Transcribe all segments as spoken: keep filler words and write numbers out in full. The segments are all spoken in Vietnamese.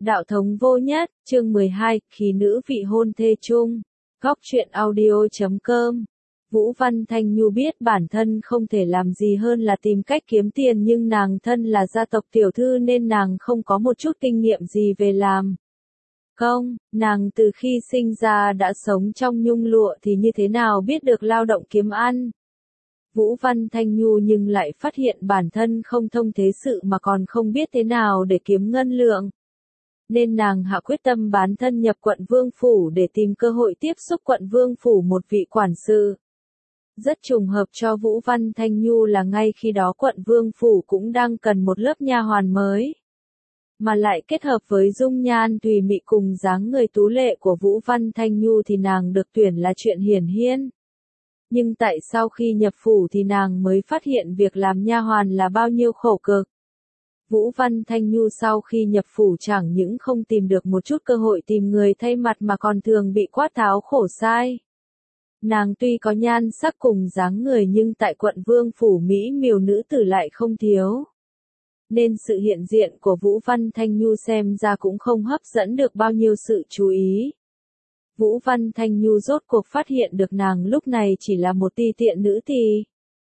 Đạo thống vô nhất, chương mười hai, khí nữ vị hôn thê chung. Góc truyện audio chấm com. Vũ Văn Thanh Nhu biết bản thân không thể làm gì hơn là tìm cách kiếm tiền, nhưng nàng thân là gia tộc tiểu thư nên nàng không có một chút kinh nghiệm gì về làm công. Nàng từ khi sinh ra đã sống trong nhung lụa thì như thế nào biết được lao động kiếm ăn. Vũ Văn Thanh Nhu nhưng lại phát hiện bản thân không thông thế sự mà còn không biết thế nào để kiếm ngân lượng. Nên nàng hạ quyết tâm bán thân nhập quận Vương Phủ để tìm cơ hội tiếp xúc quận Vương Phủ một vị quản sự. Rất trùng hợp cho Vũ Văn Thanh Nhu là ngay khi đó quận Vương Phủ cũng đang cần một lớp nha hoàn mới. Mà lại kết hợp với dung nhan tùy mị cùng dáng người tú lệ của Vũ Văn Thanh Nhu thì nàng được tuyển là chuyện hiển nhiên. Nhưng tại sau khi nhập phủ thì nàng mới phát hiện việc làm nha hoàn là bao nhiêu khổ cực. Vũ Văn Thanh Nhu sau khi nhập phủ chẳng những không tìm được một chút cơ hội tìm người thay mặt mà còn thường bị quát tháo khổ sai. Nàng tuy có nhan sắc cùng dáng người nhưng tại quận Vương Phủ Mỹ miều nữ tử lại không thiếu. Nên sự hiện diện của Vũ Văn Thanh Nhu xem ra cũng không hấp dẫn được bao nhiêu sự chú ý. Vũ Văn Thanh Nhu rốt cuộc phát hiện được nàng lúc này chỉ là một ti tiện nữ thì.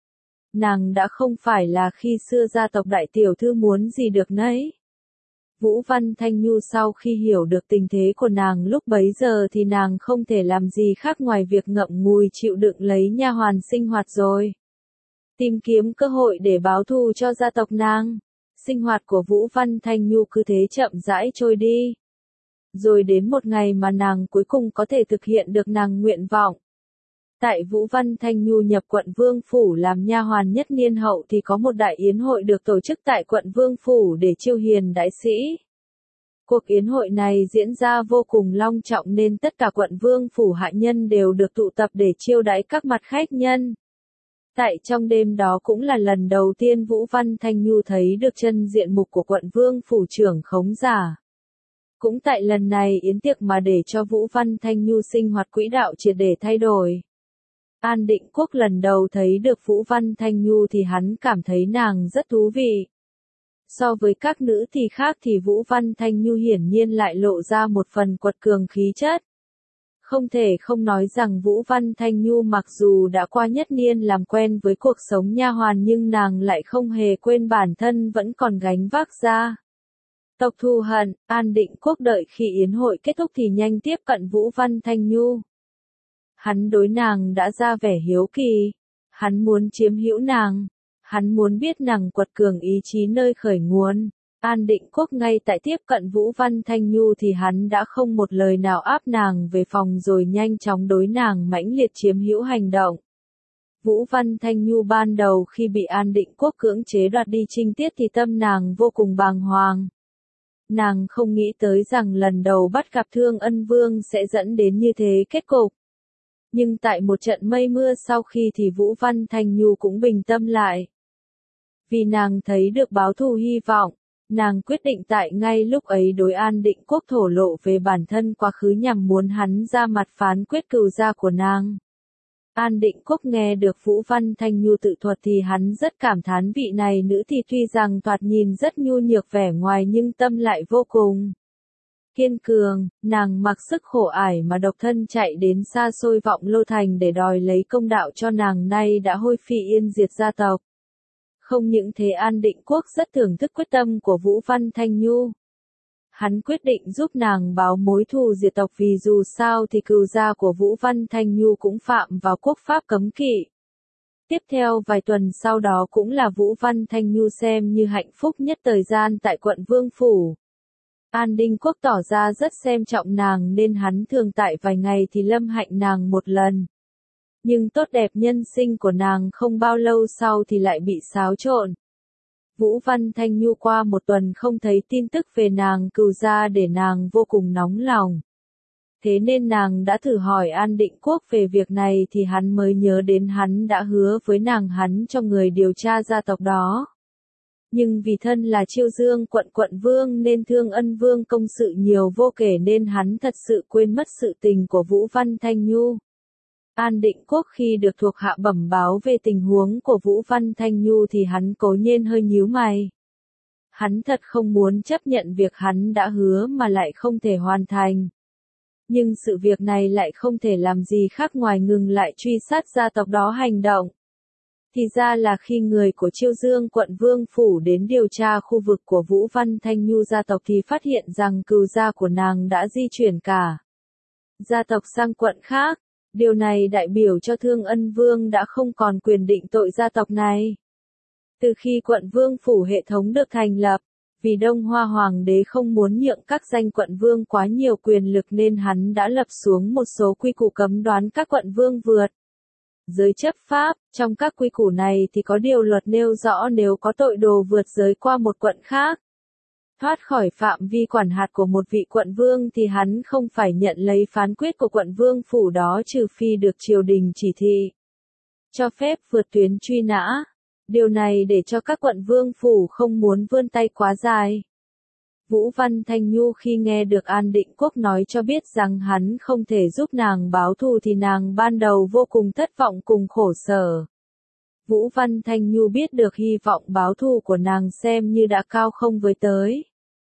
Nàng đã không phải là khi xưa gia tộc đại tiểu thư muốn gì được nấy. Vũ Văn Thanh Nhu sau khi hiểu được tình thế của nàng lúc bấy giờ thì nàng không thể làm gì khác ngoài việc ngậm ngùi chịu đựng lấy nha hoàn sinh hoạt rồi. Tìm kiếm cơ hội để báo thù cho gia tộc nàng. Sinh hoạt của Vũ Văn Thanh Nhu cứ thế chậm rãi trôi đi. Rồi đến một ngày mà nàng cuối cùng có thể thực hiện được nàng nguyện vọng. Tại Vũ Văn Thanh Nhu nhập quận Vương Phủ làm nha hoàn nhất niên hậu thì có một đại yến hội được tổ chức tại quận Vương Phủ để chiêu hiền đại sĩ. Cuộc yến hội này diễn ra vô cùng long trọng nên tất cả quận Vương Phủ hạ nhân đều được tụ tập để chiêu đãi các mặt khách nhân. Tại trong đêm đó cũng là lần đầu tiên Vũ Văn Thanh Nhu thấy được chân diện mục của quận Vương Phủ trưởng khống giả. Cũng tại lần này yến tiệc mà để cho Vũ Văn Thanh Nhu sinh hoạt quỹ đạo triệt để thay đổi. An Định Quốc lần đầu thấy được Vũ Văn Thanh Nhu thì hắn cảm thấy nàng rất thú vị. So với các nữ thì khác thì Vũ Văn Thanh Nhu hiển nhiên lại lộ ra một phần quật cường khí chất. Không thể không nói rằng Vũ Văn Thanh Nhu mặc dù đã qua nhất niên làm quen với cuộc sống nha hoàn nhưng nàng lại không hề quên bản thân vẫn còn gánh vác ra tộc thù hận. An Định Quốc đợi khi yến hội kết thúc thì nhanh tiếp cận Vũ Văn Thanh Nhu. Hắn đối nàng đã ra vẻ hiếu kỳ. Hắn muốn chiếm hữu nàng. Hắn muốn biết nàng quật cường ý chí nơi khởi nguồn. An Định Quốc ngay tại tiếp cận Vũ Văn Thanh Nhu thì hắn đã không một lời nào áp nàng về phòng rồi nhanh chóng đối nàng mãnh liệt chiếm hữu hành động. Vũ Văn Thanh Nhu ban đầu khi bị An Định Quốc cưỡng chế đoạt đi trinh tiết thì tâm nàng vô cùng bàng hoàng. Nàng không nghĩ tới rằng lần đầu bắt gặp Thương Ân Vương sẽ dẫn đến như thế kết cục. Nhưng tại một trận mây mưa sau khi thì Vũ Văn Thanh Nhu cũng bình tâm lại. Vì nàng thấy được báo thù hy vọng, nàng quyết định tại ngay lúc ấy đối An Định Quốc thổ lộ về bản thân quá khứ nhằm muốn hắn ra mặt phán quyết cừu gia của nàng. An Định Quốc nghe được Vũ Văn Thanh Nhu tự thuật thì hắn rất cảm thán vị này nữ thì tuy rằng thoạt nhìn rất nhu nhược vẻ ngoài nhưng tâm lại vô cùng kiên cường. Nàng mặc sức khổ ải mà độc thân chạy đến xa xôi Vọng Lô Thành để đòi lấy công đạo cho nàng nay đã hôi phi yên diệt gia tộc. Không những thế An Định Quốc rất thưởng thức quyết tâm của Vũ Văn Thanh Nhu. Hắn quyết định giúp nàng báo mối thù diệt tộc vì dù sao thì cừu gia của Vũ Văn Thanh Nhu cũng phạm vào quốc pháp cấm kỵ. Tiếp theo vài tuần sau đó cũng là Vũ Văn Thanh Nhu xem như hạnh phúc nhất thời gian tại quận Vương Phủ. An Định Quốc tỏ ra rất xem trọng nàng nên hắn thường tại vài ngày thì lâm hạnh nàng một lần. Nhưng tốt đẹp nhân sinh của nàng không bao lâu sau thì lại bị xáo trộn. Vũ Văn Thanh Nhu qua một tuần không thấy tin tức về nàng cừu gia để nàng vô cùng nóng lòng. Thế nên nàng đã thử hỏi An Định Quốc về việc này thì hắn mới nhớ đến hắn đã hứa với nàng hắn cho người điều tra gia tộc đó. Nhưng vì thân là Chiêu Dương quận quận vương nên Thương Ân Vương công sự nhiều vô kể nên hắn thật sự quên mất sự tình của Vũ Văn Thanh Nhu. An Định Quốc khi được thuộc hạ bẩm báo về tình huống của Vũ Văn Thanh Nhu thì hắn cố nhiên hơi nhíu mày. Hắn thật không muốn chấp nhận việc hắn đã hứa mà lại không thể hoàn thành. Nhưng sự việc này lại không thể làm gì khác ngoài ngừng lại truy sát gia tộc đó hành động. Thì ra là khi người của Chiêu Dương quận Vương Phủ đến điều tra khu vực của Vũ Văn Thanh Nhu gia tộc thì phát hiện rằng cừu gia của nàng đã di chuyển cả gia tộc sang quận khác. Điều này đại biểu cho Thương Ân Vương đã không còn quyền định tội gia tộc này. Từ khi quận Vương Phủ hệ thống được thành lập, vì Đông Hoa Hoàng đế không muốn nhượng các danh quận vương quá nhiều quyền lực nên hắn đã lập xuống một số quy củ cấm đoán các quận vương vượt giới chấp pháp. Trong các quy củ này thì có điều luật nêu rõ nếu có tội đồ vượt giới qua một quận khác, thoát khỏi phạm vi quản hạt của một vị quận vương thì hắn không phải nhận lấy phán quyết của quận vương phủ đó trừ phi được triều đình chỉ thị cho phép vượt tuyến truy nã. Điều này để cho các quận vương phủ không muốn vươn tay quá dài. Vũ Văn Thanh Nhu khi nghe được An Định Quốc nói cho biết rằng hắn không thể giúp nàng báo thù thì nàng ban đầu vô cùng thất vọng cùng khổ sở. Vũ Văn Thanh Nhu biết được hy vọng báo thù của nàng xem như đã cao không với tới.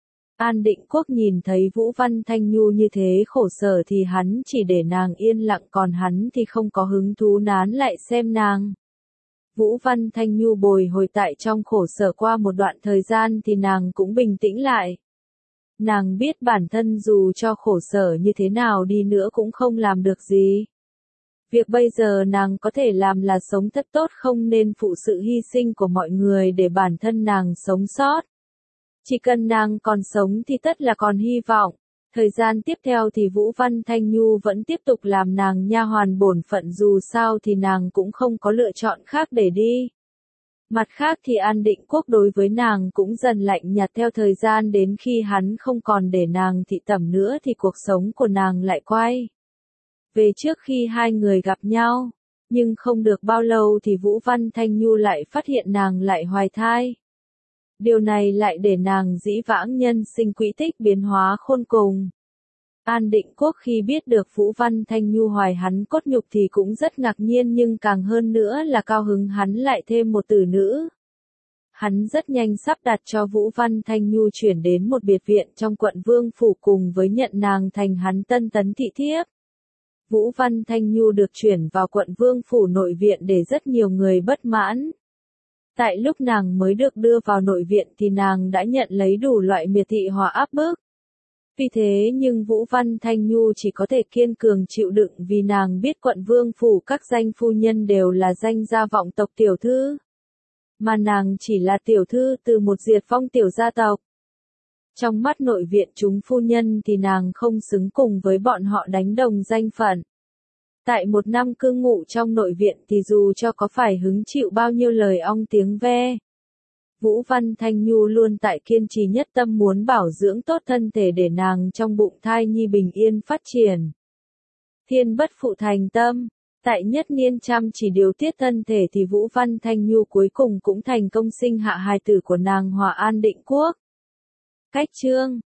An Định Quốc nhìn thấy Vũ Văn Thanh Nhu như thế khổ sở thì hắn chỉ để nàng yên lặng, còn hắn thì không có hứng thú nán lại xem nàng. Vũ Văn Thanh Nhu bồi hồi tại trong khổ sở qua một đoạn thời gian thì nàng cũng bình tĩnh lại. Nàng biết bản thân dù cho khổ sở như thế nào đi nữa cũng không làm được gì. Việc bây giờ nàng có thể làm là sống thật tốt, không nên phụ sự hy sinh của mọi người để bản thân nàng sống sót. Chỉ cần nàng còn sống thì tất là còn hy vọng. Thời gian tiếp theo thì Vũ Văn Thanh Nhu vẫn tiếp tục làm nàng nha hoàn bổn phận, dù sao thì nàng cũng không có lựa chọn khác để đi. Mặt khác thì An Định Quốc đối với nàng cũng dần lạnh nhạt, theo thời gian đến khi hắn không còn để nàng thị tẩm nữa thì cuộc sống của nàng lại quay về trước khi hai người gặp nhau. Nhưng không được bao lâu thì Vũ Văn Thanh Nhu lại phát hiện nàng lại hoài thai. Điều này lại để nàng dĩ vãng nhân sinh quỹ tích biến hóa khôn cùng. An Định Quốc khi biết được Vũ Văn Thanh Nhu hoài hắn cốt nhục thì cũng rất ngạc nhiên, nhưng càng hơn nữa là cao hứng hắn lại thêm một tử nữ. Hắn rất nhanh sắp đặt cho Vũ Văn Thanh Nhu chuyển đến một biệt viện trong quận Vương Phủ cùng với nhận nàng thành hắn tân tấn thị thiếp. Vũ Văn Thanh Nhu được chuyển vào quận Vương Phủ nội viện để rất nhiều người bất mãn. Tại lúc nàng mới được đưa vào nội viện thì nàng đã nhận lấy đủ loại miệt thị hòa áp bức. Vì thế nhưng Vũ Văn Thanh Nhu chỉ có thể kiên cường chịu đựng, vì nàng biết quận Vương Phủ các danh phu nhân đều là danh gia vọng tộc tiểu thư. Mà nàng chỉ là tiểu thư từ một diệt vong tiểu gia tộc. Trong mắt nội viện chúng phu nhân thì nàng không xứng cùng với bọn họ đánh đồng danh phận. Tại một năm cư ngụ trong nội viện thì dù cho có phải hứng chịu bao nhiêu lời ong tiếng ve, Vũ Văn Thanh Nhu luôn tại kiên trì nhất tâm muốn bảo dưỡng tốt thân thể để nàng trong bụng thai nhi bình yên phát triển. Thiên bất phụ thành tâm, tại nhất niên chăm chỉ điều tiết thân thể thì Vũ Văn Thanh Nhu cuối cùng cũng thành công sinh hạ hài tử của nàng Hòa An Định Quốc. Cách chương